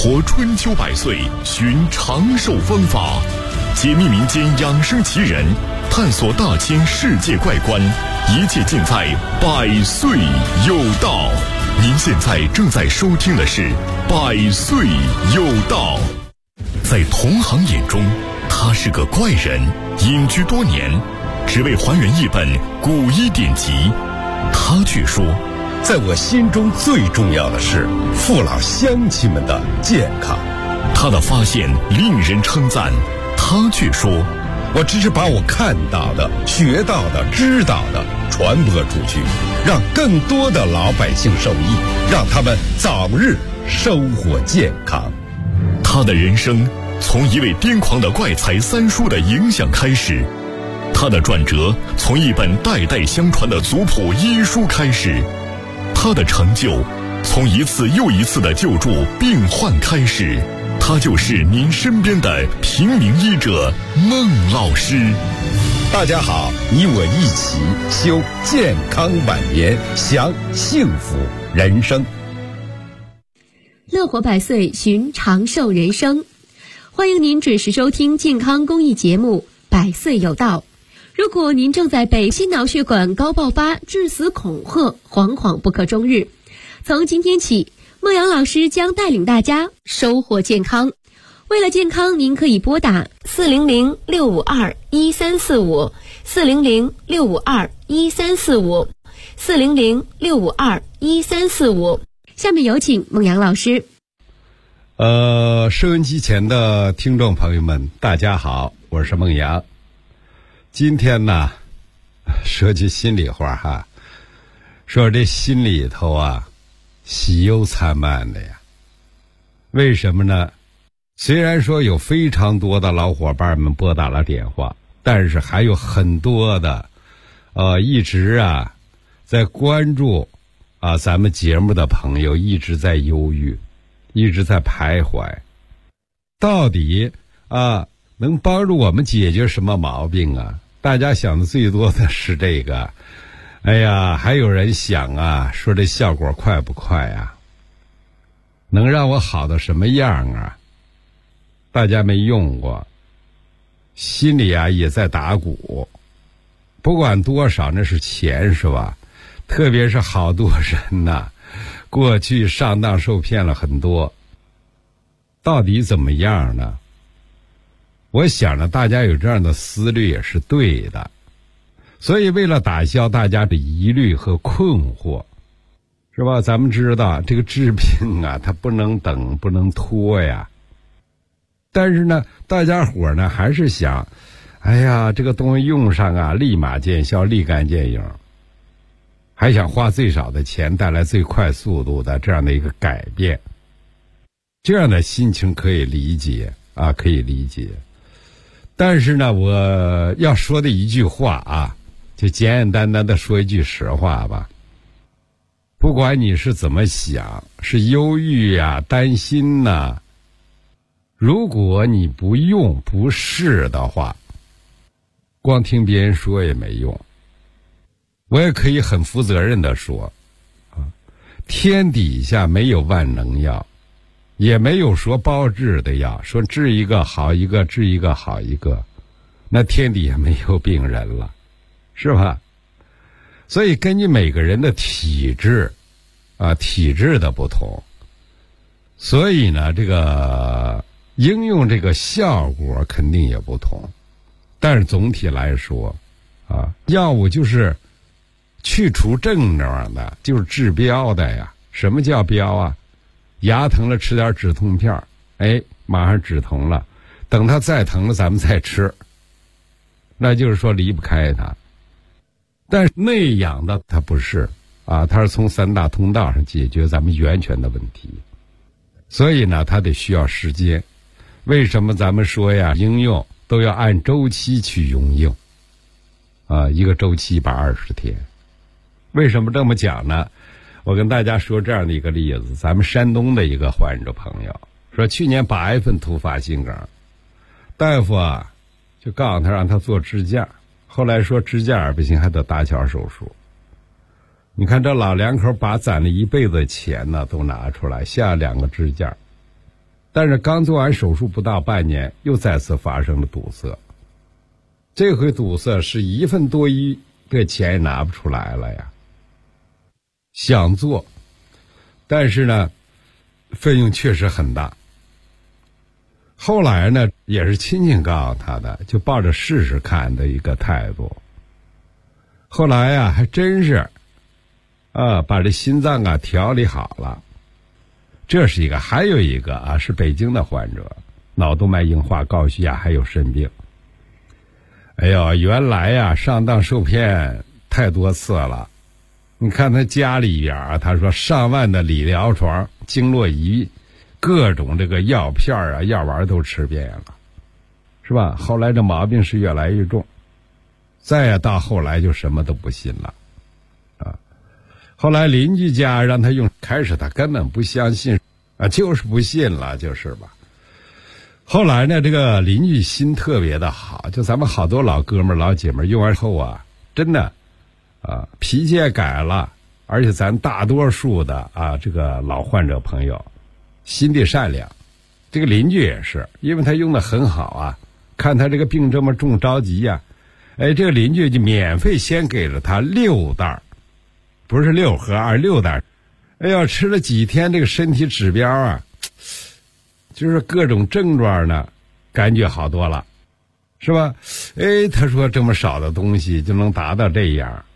活春秋百岁，寻长寿方法，解密民间养生奇人，探索大千世界怪观，一切尽在百岁有道。您现在正在收听的是百岁有道。在同行眼中，他是个怪人，隐居多年，只为还原一本古医典籍。他却说， 在我心中最重要的是父老乡亲们的健康。 他的发现令人称赞，他却说， 我只是把我看到的、学到的、知道的传播出去，让更多的老百姓受益，让他们早日收获健康。 他的人生从一位癫狂的怪才三叔的影响开始，他的转折从一本代代相传的族谱医书开始，他的成就从一次又一次的救助病患开始。他就是您身边的平民医者孟老师。 大家好，你我一起修健康晚年，享幸福人生。 乐活百岁，寻长寿人生。欢迎您准时收听健康公益节目《百岁有道》。如果您正在被心脑血管高爆发、致死恐吓，惶惶不可终日，从今天起，孟阳老师将带领大家收获健康。为了健康，您可以拨打400-652-1345 400-652-1345 400-652-1345。下面有请孟阳老师。 收音机前的听众朋友们，大家好，我是孟阳。今天呢，说句心里话哈，说这心里头啊，喜忧参半的呀。为什么呢？虽然说有非常多的老伙伴们拨打了电话，但是还有很多的一直啊在关注咱们节目的朋友一直在犹豫，一直在徘徊，到底能帮助我们解决什么毛病啊？大家想的最多的是这个，哎呀，还有人想说这效果快不快啊？能让我好到什么样啊？大家没用过，心里也在打鼓，不管多少那是钱是吧？特别是好多人过去上当受骗了很多，到底怎么样呢？我想呢，大家有这样的思虑也是对的，所以为了打消大家的疑虑和困惑，是吧？咱们知道这个治病它不能等，不能拖呀。但是呢，大家伙呢还是想，哎呀，这个东西用上立马见效，立竿见影，还想花最少的钱带来最快速度的这样的一个改变。这样的心情可以理解可以理解。但是呢，我要说的一句话就简简单单的说一句实话吧。不管你是怎么想，是忧郁担心如果你不用不试的话，光听别人说也没用。我也可以很负责任的说天底下没有万能药，也没有说包治的药，说治一个好一个，治一个好一个，那天底下没有病人了，是吧？所以根据每个人的体质体质的不同，所以呢这个应用这个效果肯定也不同。但是总体来说药物就是去除症状的，就是治标的呀。什么叫标牙疼了吃点止痛片，马上止疼了，等它再疼了咱们再吃，那就是说离不开它。但是那样的它不是它是从三大通道上解决咱们源泉的问题，所以呢它得需要时间。为什么咱们说应用都要按周期去应用一个周期120天。为什么这么讲呢？我跟大家说这样的一个例子，咱们山东的一个患者朋友说，去年8月份突发心梗，大夫就告诉他让他做支架，后来说支架不行，还得搭桥手术。你看这老两口把攒了一辈子的钱都拿出来下2个支架， 但是刚做完手术不到半年，又再次发生了堵塞。这回堵塞是1分多一这钱也拿不出来了呀。想做，但是呢，费用确实很大。后来呢，也是亲戚告诉他的，就抱着试试看的一个态度。后来呀，还真是，把这心脏调理好了。这是一个，还有一个是北京的患者，脑动脉硬化、高血压还有肾病。哎呦，原来上当受骗太多次了。你看他家里边他说上万的理疗床、经络仪、各种这个药片药丸都吃遍了，是吧？后来这毛病是越来越重，再到后来就什么都不信了后来邻居家让他用，开始他根本不相信就是不信了，就是吧。后来呢，这个邻居心特别的好，就咱们好多老哥们老姐们用完后真的脾气也改了，而且咱大多数的这个老患者朋友心地善良。这个邻居也是，因为他用的很好看他这个病这么重着急这个邻居就免费先给了他6袋，不是6盒，6袋。哎呀，吃了几天，这个身体指标就是各种症状呢，感觉好多了，是吧？他说这么少的东西就能达到这样，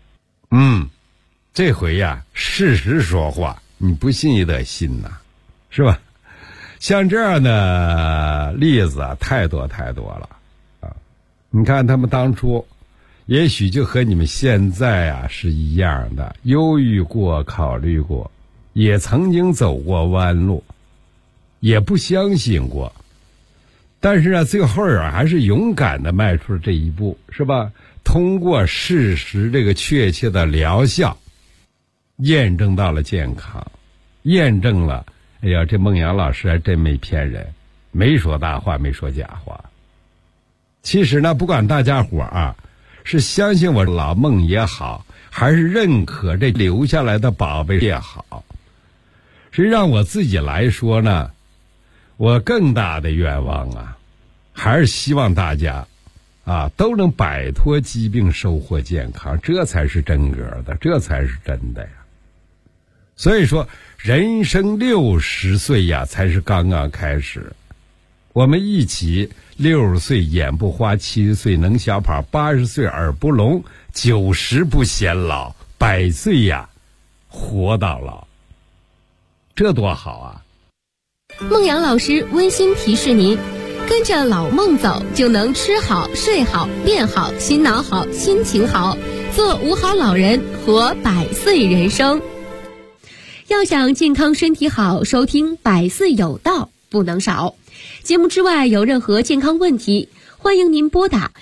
这回事实说话，你不信也得信呐，是吧？像这样的例子太多太多了你看他们当初也许就和你们现在是一样的，忧郁过，考虑过，也曾经走过弯路，也不相信过，但是最后还是勇敢的迈出了这一步，是吧？通过事实这个确切的疗效，验证到了健康，验证了这孟阳老师还真没骗人，没说大话，没说假话。其实呢，不管大家伙是相信我老孟也好，还是认可这留下来的宝贝也好，实际上我自己来说呢，我更大的愿望还是希望大家都能摆脱疾病，收获健康，这才是真格的，这才是真的呀。所以说人生60岁才是刚刚开始，我们一起60岁眼不花，70岁能小跑，80岁耳不聋，90不显老，100岁活到老，这多好孟阳老师温馨提示您，跟着老孟走，就能吃好睡好变好，心脑好心情好，做5好老人，活100岁人生。要想健康身体好，收听百岁有道不能少。节目之外有任何健康问题，欢迎您拨打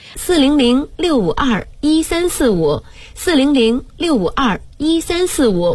400-652-1345 400-652-1345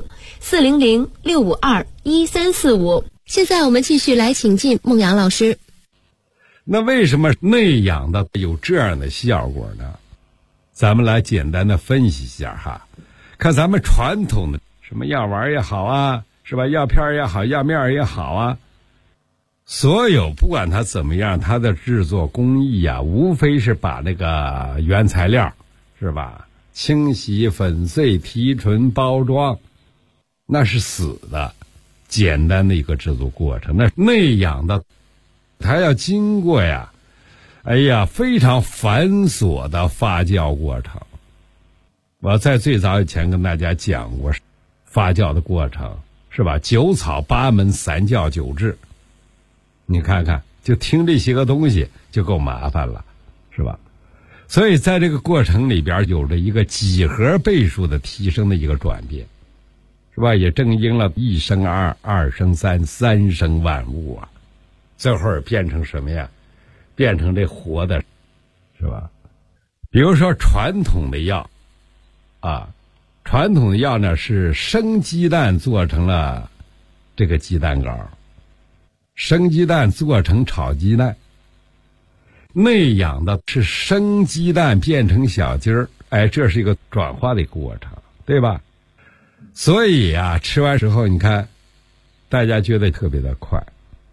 400-652-1345。现在我们继续来请进孟阳老师。 那为什么内养的有这样的效果呢？咱们来简单的分析一下看咱们传统的什么药丸也好是吧，药片也好，药面也好所有不管它怎么样，它的制作工艺无非是把那个原材料是吧，清洗、粉碎、提纯、包装，那是死的简单的一个制作过程。那内养的它要经过非常繁琐的发酵过程。我在最早以前跟大家讲过发酵的过程，是吧？9草8门3教9治，你看看，就听这些个东西就够麻烦了，是吧？所以在这个过程里边有着一个几何倍数的提升的一个转变，是吧？也正应了1生2， 2生3， 3生万物最后变成什么呀？变成这活的，是吧？比如说传统的药传统的药呢是生鸡蛋做成了这个鸡蛋糕，生鸡蛋做成炒鸡蛋。内养的是生鸡蛋变成小鸡儿，这是一个转化的过程，对吧？所以吃完之后你看大家觉得特别的快，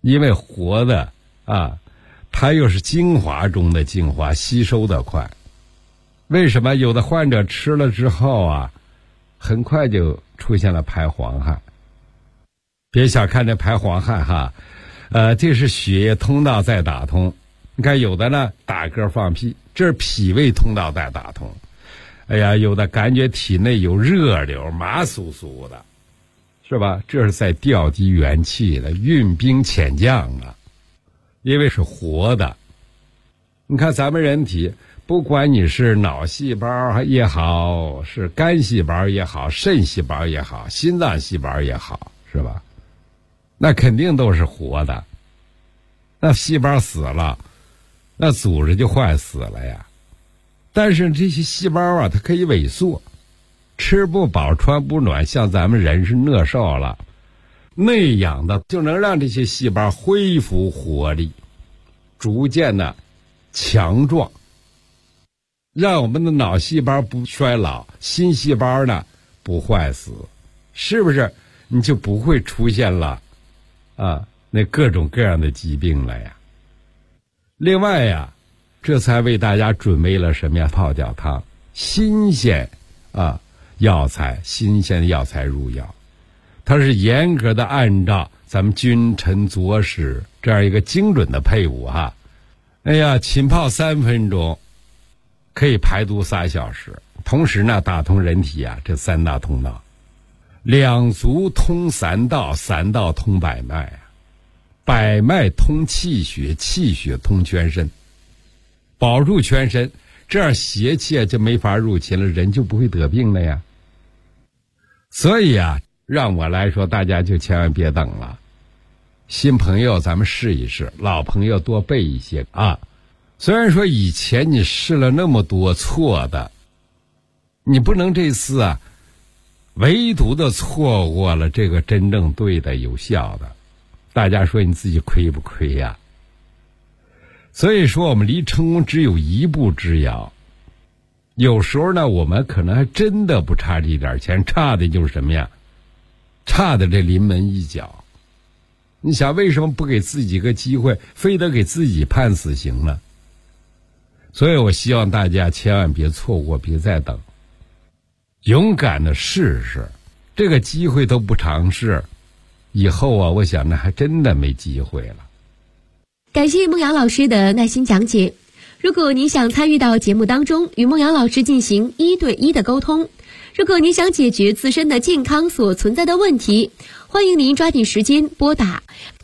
因为活的啊，它又是精华中的精华，吸收的快。为什么有的患者吃了之后啊，很快就出现了排黄汗？别小看这排黄汗哈，这是血液通道在打通。你看有的呢打嗝放屁，这是脾胃通道在打通。哎呀，有的感觉体内有热流，麻酥酥的，是吧？这是在调集元气的，运兵遣将啊。因为是活的。你看咱们人体，不管你是脑细胞也好，是肝细胞也好，肾细胞也好，心脏细胞也好，是吧？那肯定都是活的。那细胞死了，那组织就坏死了呀。但是这些细胞啊，它可以萎缩，吃不饱穿不暖，像咱们人是饿瘦了，内养的就能让这些细胞恢复活力，逐渐的强壮，让我们的脑细胞不衰老，新细胞呢不坏死，是不是你就不会出现了那各种各样的疾病了呀？另外呀，这才为大家准备了什么呀？泡脚汤，新鲜药材，新鲜的药材入药，它是严格的按照咱们君臣佐使这样一个精准的配伍哈。哎呀，浸泡3分钟，可以排毒3小时，同时呢打通人体啊这3大通道，两足通3道，3道通百脉啊，百脉通气血，气血通全身，保住全身，这样邪气就没法入侵了，人就不会得病了呀。所以啊，让我来说，大家就千万别等了。新朋友咱们试一试，老朋友多备一些啊。虽然说以前你试了那么多错的，你不能这次啊唯独的错过了这个真正对的有效的，大家说你自己亏不亏呀？所以说我们离成功只有一步之遥。有时候呢我们可能还真的不差这点钱，差的就是什么呀？差的这临门一脚。你想为什么不给自己个机会，非得给自己判死刑呢？所以我希望大家千万别错过，别再等，勇敢的试试，这个机会都不尝试，以后啊我想那还真的没机会了。 感谢孟阳老师的耐心讲解。如果您想参与到节目当中，与孟阳老师进行1对1的沟通，如果您想解决自身的健康所存在的问题，欢迎您抓紧时间拨打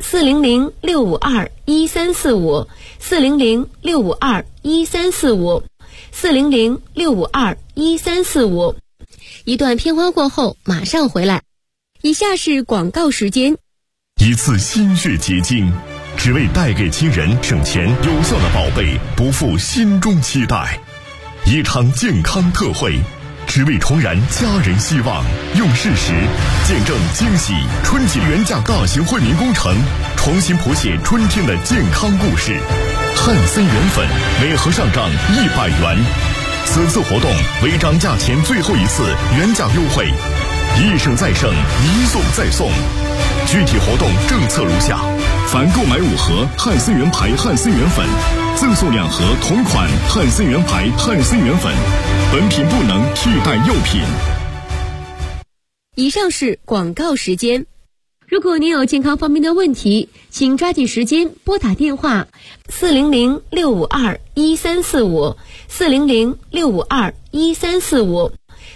400-652-1345 400-652-1345 400-652-1345。一段片花过后马上回来。以下是广告时间。 一次心血结晶，只为带给亲人省钱有效的宝贝，不负心中期待。一场健康特惠，只为重燃家人希望，用事实见证惊喜春节原价大型惠民工程，重新谱写春天的健康故事。汉森元粉每盒上涨100元，此次活动为涨价前最后一次原价优惠，一胜再胜，一送再送。具体活动政策如下：凡购买5盒汉森元牌汉森元粉，赠送2盒同款汉森元牌汉森元粉，本品不能替代药品。 以上是广告时间。如果您有健康方面的问题，请抓紧时间拨打电话400-652-1345 400-652-1345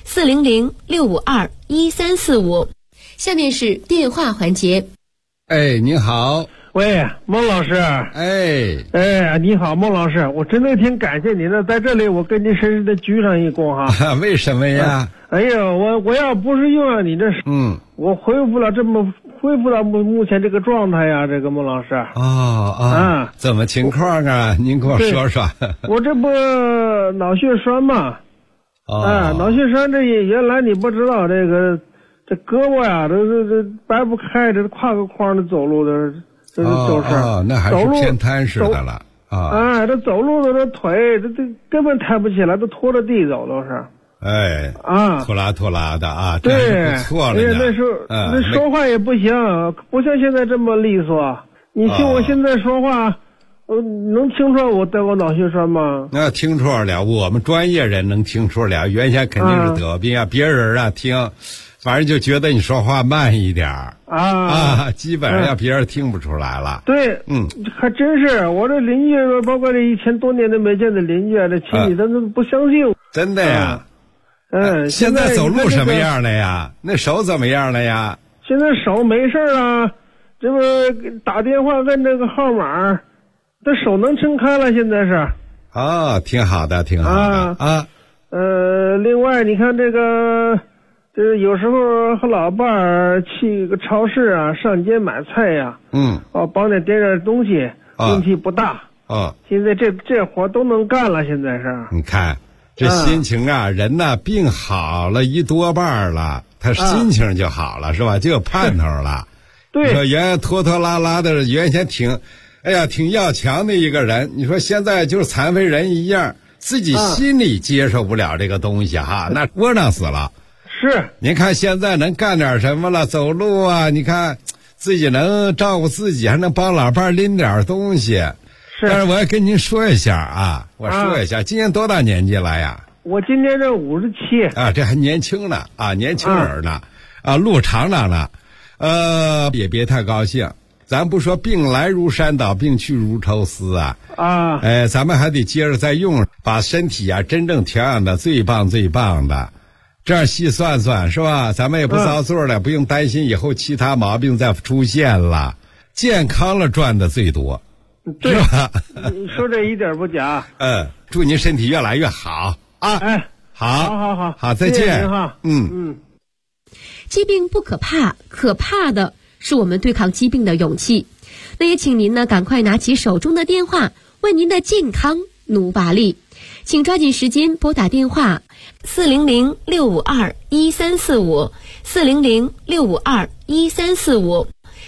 400-652-1345。下面是电话环节。 哎，您好。 喂，孟老师。哎，你好，孟老师，我真的挺感谢您的，在这里我跟您深深的鞠上一躬哈。 为什么呀？ 哎呀，我要不是用了你这，我恢复到目前这个状态呀，这个孟老师。 怎么情况啊？您给我说说。 我这不脑血栓嘛？脑血栓这原来你不知道这胳膊呀，这掰不开，这跨个框的走路的。这那还是偏瘫似的了这走路的这腿这根本抬不起来，都拖着地走都是。拖拉的这是不错了呢。 那时候那说话也不行，不像现在这么利索。 你听我现在说话，能听出来我得过脑血栓吗？ 那听出来了，我们专业人能听出来。原先肯定是得病啊，别人啊听，反正就觉得你说话慢一点基本上别人听不出来了。 对，还真是。我这邻居，包括这1000多年都没见的邻居，这亲戚他都不相信。 真的呀。现在走路什么样了呀？那手怎么样了呀？ 现在手没事了，这不打电话问这个号码，这手能撑开了，现在是。 挺好的，挺好的另外你看这个，就是有时候和老伴儿去个超市啊，上街买菜呀，帮点东西，问题不大。现在这活都能干了，现在是。 你看这心情啊，人呐病好了一多半了，他心情就好了，是吧？就有盼头了。 对。 你说原来拖拖拉拉的，原先挺要强的一个人，你说现在就是残废人一样，自己心里接受不了这个东西那窝囊死了。 是。 您看现在能干点什么了？走路啊，你看自己能照顾自己，还能帮老伴拎点东西。是。但是我要跟您说一下今年多大年纪了呀？ 我今年这57。 这还年轻呢年轻人呢路长长呢。也别太高兴，咱不说病来如山倒，病去如抽丝咱们还得接着再用，把身体真正调养的最棒最棒的，这样细算算是吧？咱们也不遭罪了，不用担心以后其他毛病再出现了，健康了赚的最多， 是吧？ 你说这一点不假。 祝您身体越来越好好，再见。 谢谢您哈。 疾病不可怕，可怕的是我们对抗疾病的勇气。那也请您呢赶快拿起手中的电话，为您的健康努把力。请抓紧时间拨打电话400-652-1345 400-652-1345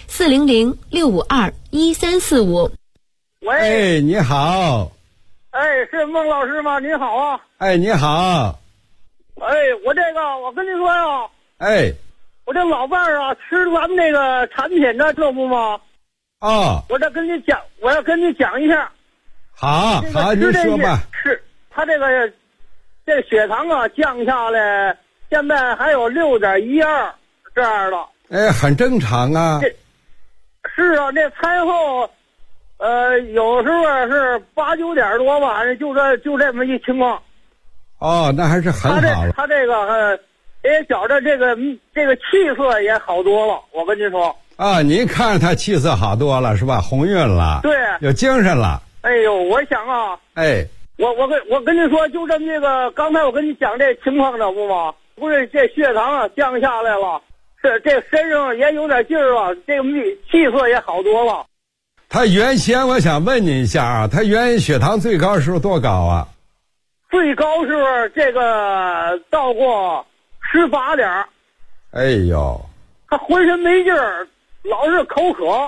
400-652-1345。 喂，你好。 是孟老师吗？您好啊。 你好。 我跟您说呀。我这老伴儿吃咱们这个产品呢，这不吗？我要跟你讲一下。 好，您说吧。 是他这个血糖降下来，现在还有6.12这样的。 很正常啊。 是啊，那餐后有时候是8、9点多吧，就这么一情况。 那还是很好了。 他这个也觉着这个气色也好多了，我跟您说。 您看着他气色好多了是吧？红晕了。 对。 有精神了。 我想我跟您说，就这么这个，刚才我跟你讲这情况了不吗？不是这血糖降下来了，是这身上也有点劲儿了，这个气色也好多了。 他原先我想问您一下他原先血糖最高时候多高啊？ 最高时候这个到过18点。他浑身没劲儿，老是口渴。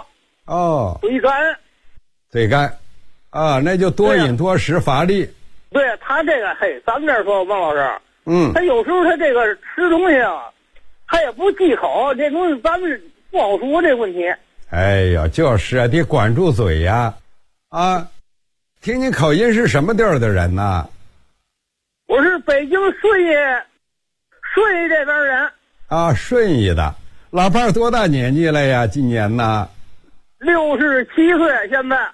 嘴干。那就多饮多食乏力。 对，他这个咱们这儿说孟老师，他有时候他这个吃东西他也不忌口，这东西咱们不好说这问题。 就是得管住嘴呀。听你口音是什么地儿的人呢？ 我是北京顺义这边人。 顺义的。老伴儿多大年纪了呀？今年呢 ？67岁现在。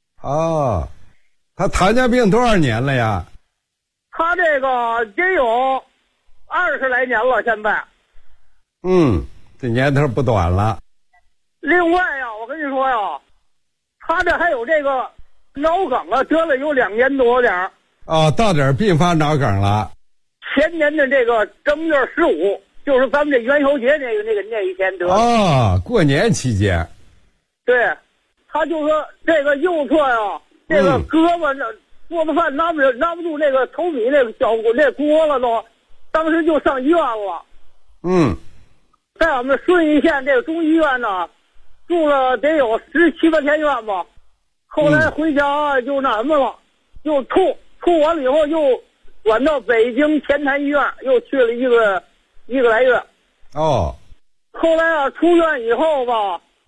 他糖尿病多少年了呀？ 他这个也有20来年了，现在。 这年头不短了。 另外我跟你说他这还有这个脑梗得了有2年多点儿。 到点并发脑梗了。 前年的这个正月15，就是咱们这元宵节那一天得了。 过年期间。 对，他就说这个右侧这个胳膊做的饭拿不住那个投米那个小那锅了都，当时就上医院了。在我们顺义县这个中医院住了得有17、8天院吧。后来回家就那什么了，就吐完了以后又转到北京前坛医院，又去了一个来月。 后来出院以后吧，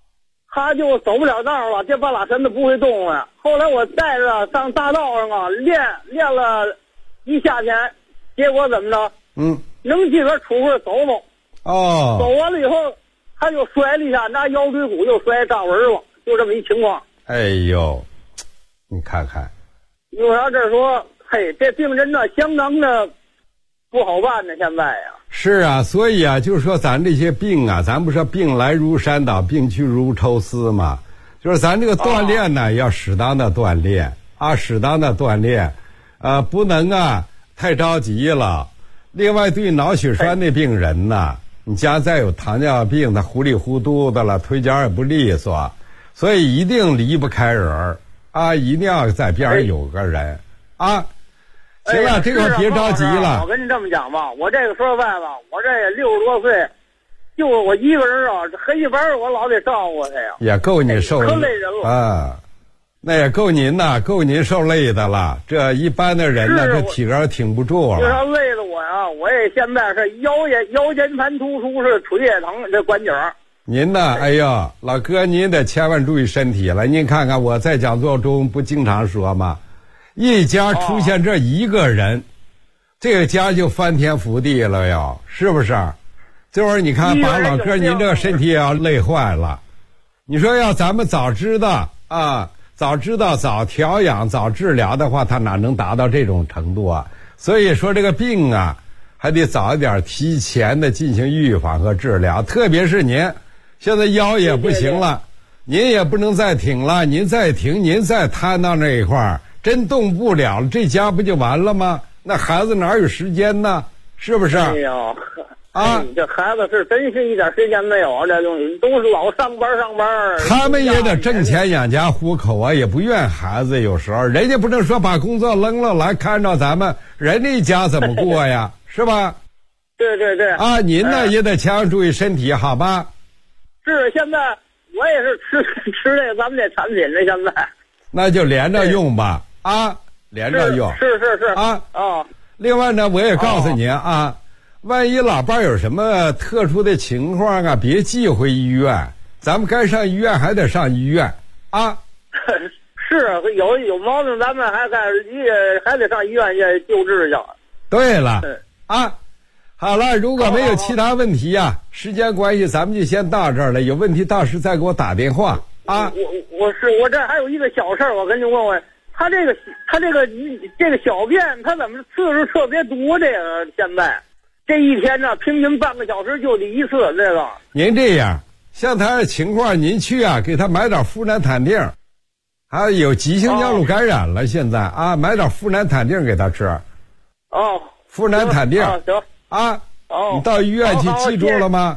他就走不了道了，这半拉身子不会动了。后来我带着上大道上啊练了一夏天，结果怎么着？能自个出会走走。 哦。 走完了以后，他就摔了一下，拿腰椎骨又摔扎纹了，就这么一情况。 哎呦，你看看。 有啥这说？嘿，这病人呢，相当的不好办呢，现在呀。 是啊，所以啊，就是说咱这些病啊，咱不说病来如山倒，病去如抽丝嘛。就是咱这个锻炼呢，要适当的锻炼啊，适当的锻炼，不能啊太着急了。另外，对脑血栓的病人呢，你家再有糖尿病，他糊里糊涂的了，腿脚也不利索，所以一定离不开人啊，一定要在边上有个人啊。行了，这个别着急了。 我跟你这么讲吧，我这个说实在吧，我这也60多岁，就我一个人啊，黑一班我老得照顾他呀。 也够你受可累人了啊，那也够您呐，够您受累的了。这一般的人呢，这体格挺不住了。 就他累的我呀，我也现在是腰间盘突出，是腿也疼，这关节。 您呢？哎呦，老哥，您得千万注意身体了。您看看我在讲座中不经常说吗？一家出现这一个人，这个家就翻天覆地了哟，是不是？这会儿你看，把老哥您这个身体也要累坏了。你说要咱们早知道啊，早知道早调养早治疗的话，他哪能达到这种程度啊？所以说这个病啊，还得早一点提前的进行预防和治疗。特别是您现在腰也不行了，您也不能再挺了，您再挺，您再瘫到那一块儿。真动不了了，这家不就完了吗？那孩子哪有时间呢？是不是？ 哎呦，这孩子是真是一点时间没有，这东西都是老上班。 他们也得挣钱养家糊口啊，也不怨孩子。有时候人家不能说把工作扔了来看着咱们，人家家怎么过呀？是吧？ 对。 啊，您呢也得千万注意身体，好吧？ 是，现在我也是吃这个咱们这产品呢，现在。 那就连着用吧。连着用是啊。另外呢，我也告诉您啊，万一老伴有什么特殊的情况啊，别寄回医院，咱们该上医院还得上医院啊。 是有毛病，咱们还得上医院去救治去。 对了啊，好了，如果没有其他问题呀，时间关系咱们就先到这儿了。有问题到时再给我打电话啊。 我这还有一个小事儿，我跟你问问，他这个小便，他怎么次数特别多？这个现在这一天呢，平均半个小时就得一次。这个您这样，像他的情况，您去啊，给他买点呋喃坦定，还有急性尿路感染了，现在啊，买点呋喃坦定给他吃。呋喃坦定行啊。你到医院去记住了吗？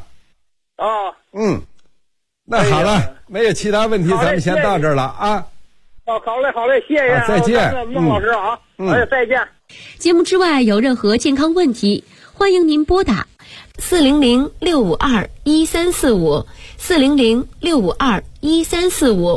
那好了，没有其他问题，咱们先到这儿了啊。 好嘞，谢谢。 再见， 孟老师啊。再见。 节目之外有任何健康问题，欢迎您拨打400-652-1345 400-652-1345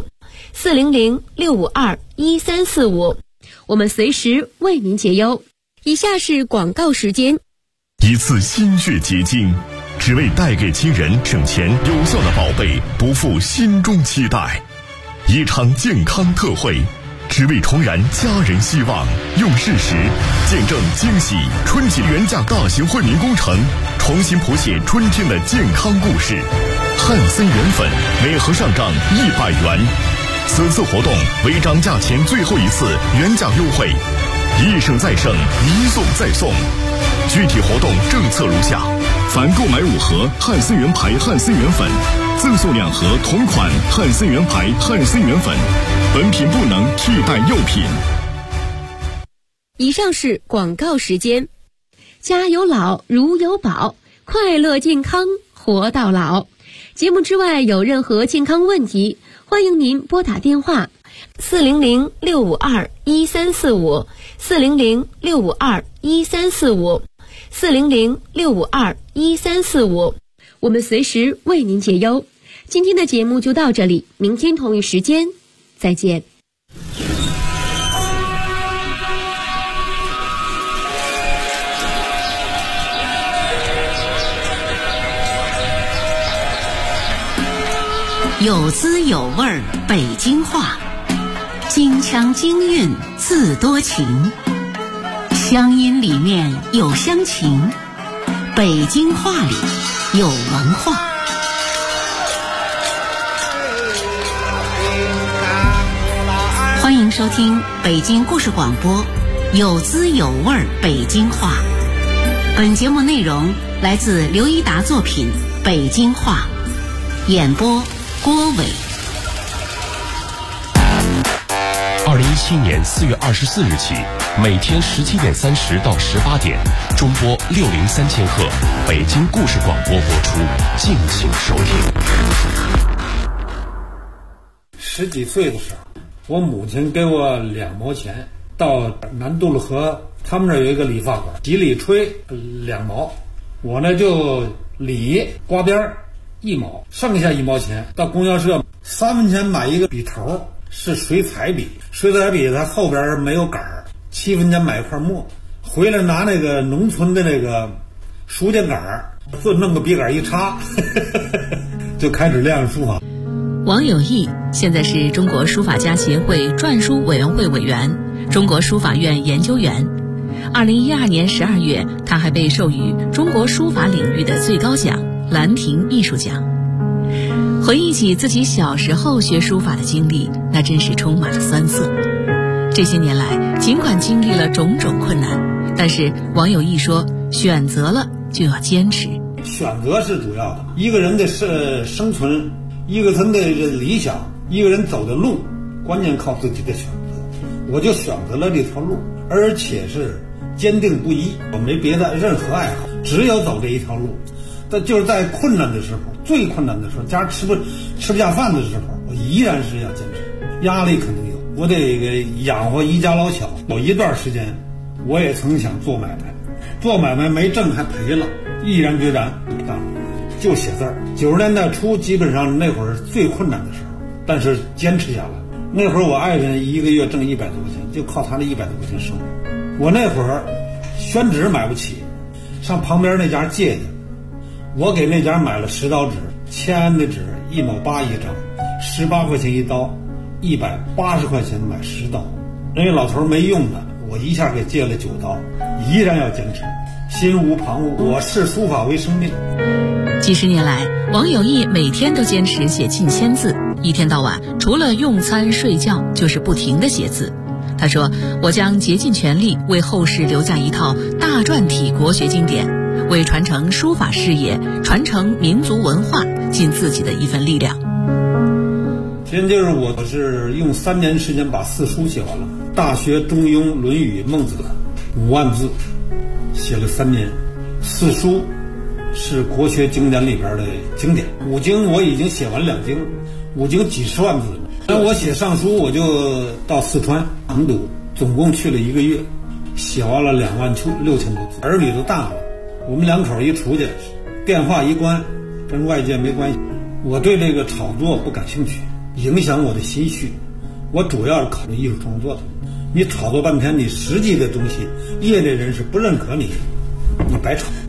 400-652-1345，我们随时为您解忧。以下是广告时间。 一次心血结晶，只为带给亲人省钱有效的宝贝不负心中期待。一场健康特惠，只为重燃家人希望，用事实见证惊喜春节原价大型惠民工程，重新谱写春天的健康故事。汉森元粉每盒上涨100元，此次活动为涨价前最后一次原价优惠，一省再省，一送再送。具体活动政策如下：凡购买5盒汉森元牌汉森元粉，赠送2盒同款汉森元牌汉森元粉，本品不能替代药品。 以上是广告时间。家有老如有宝，快乐健康活到老。节目之外有任何健康问题，欢迎您拨打电话400-652-1345 400-652-1345 400-652-1345，我们随时为您解忧。今天的节目就到这里，明天同一时间再见。 有滋有味北京话，京腔京韵字多情，乡音里面有乡情，北京话里有文化。欢迎收听北京故事广播，有滋有味北京话。本节目内容来自刘一达作品《北京话》，演播郭伟。 2017年4月24日起，每天17点30到18点，中波603000赫，北京故事广播播出，敬请收听。 十几岁的时候，我母亲给我2毛钱，到南渡了河，他们这儿有一个理发馆，洗理吹2毛，我呢就理刮边1毛，剩下1毛钱到供销社3分钱买一个笔头，是水彩笔，水彩笔它后边没有杆儿，7分钱买一块墨，回来拿那个农村的那个书架杆儿，就弄个笔杆一插就开始练书法。 王有义现在是中国书法家协会篆书委员会委员，中国书法院研究员。2012年12月，他还被授予中国书法领域的最高奖兰亭艺术奖。回忆起自己小时候学书法的经历，那真是充满了酸涩。这些年来，尽管经历了种种困难，但是王有义说，选择了就要坚持。 选择是主要的，一个人的生存，一个人的理想，一个人走的路，关键靠自己的选择。我就选择了这条路，而且是坚定不移，我没别的任何爱好，只有走这一条路。但就是在困难的时候，最困难的时候，家吃不下饭的时候，我依然是要坚持。压力肯定有，我得养活一家老小。有一段时间，我也曾想做买卖，做买卖没挣还赔了，毅然决然就写字儿。90年代初，基本上那会儿最困难的时候，但是坚持下来。那会儿我爱人1个月挣100多块钱，就靠他那100多块钱生活。我那会儿宣纸买不起，上旁边那家借去。我给那家买了10刀纸，铅的纸1毛8一张，18块钱一刀，180块钱买10刀。人家老头没用的，我一下给借了9刀，依然要坚持，心无旁骛。我视书法为生命。 几十年来，王有义每天都坚持写近1000字，一天到晚除了用餐睡觉就是不停地写字。他说，我将竭尽全力为后世留下一套大篆体国学经典，为传承书法事业、传承民族文化尽自己的一份力量。 现就是我是用3年时间把4书写完了，《大学》《中庸》《论语》《孟子》5万字，写了3年。4书是国学经典里边的经典，5经我已经写完2经，5经几十万字了。那我写上书，我就到四川成都，总共去了1个月，写完了26000多字。儿女都大了，我们2口一出去，电话一关，跟外界没关系。我对这个炒作不感兴趣，影响我的心绪。我主要是考虑艺术创作的。你炒作半天，你实际的东西，业内人士不认可你，你白炒。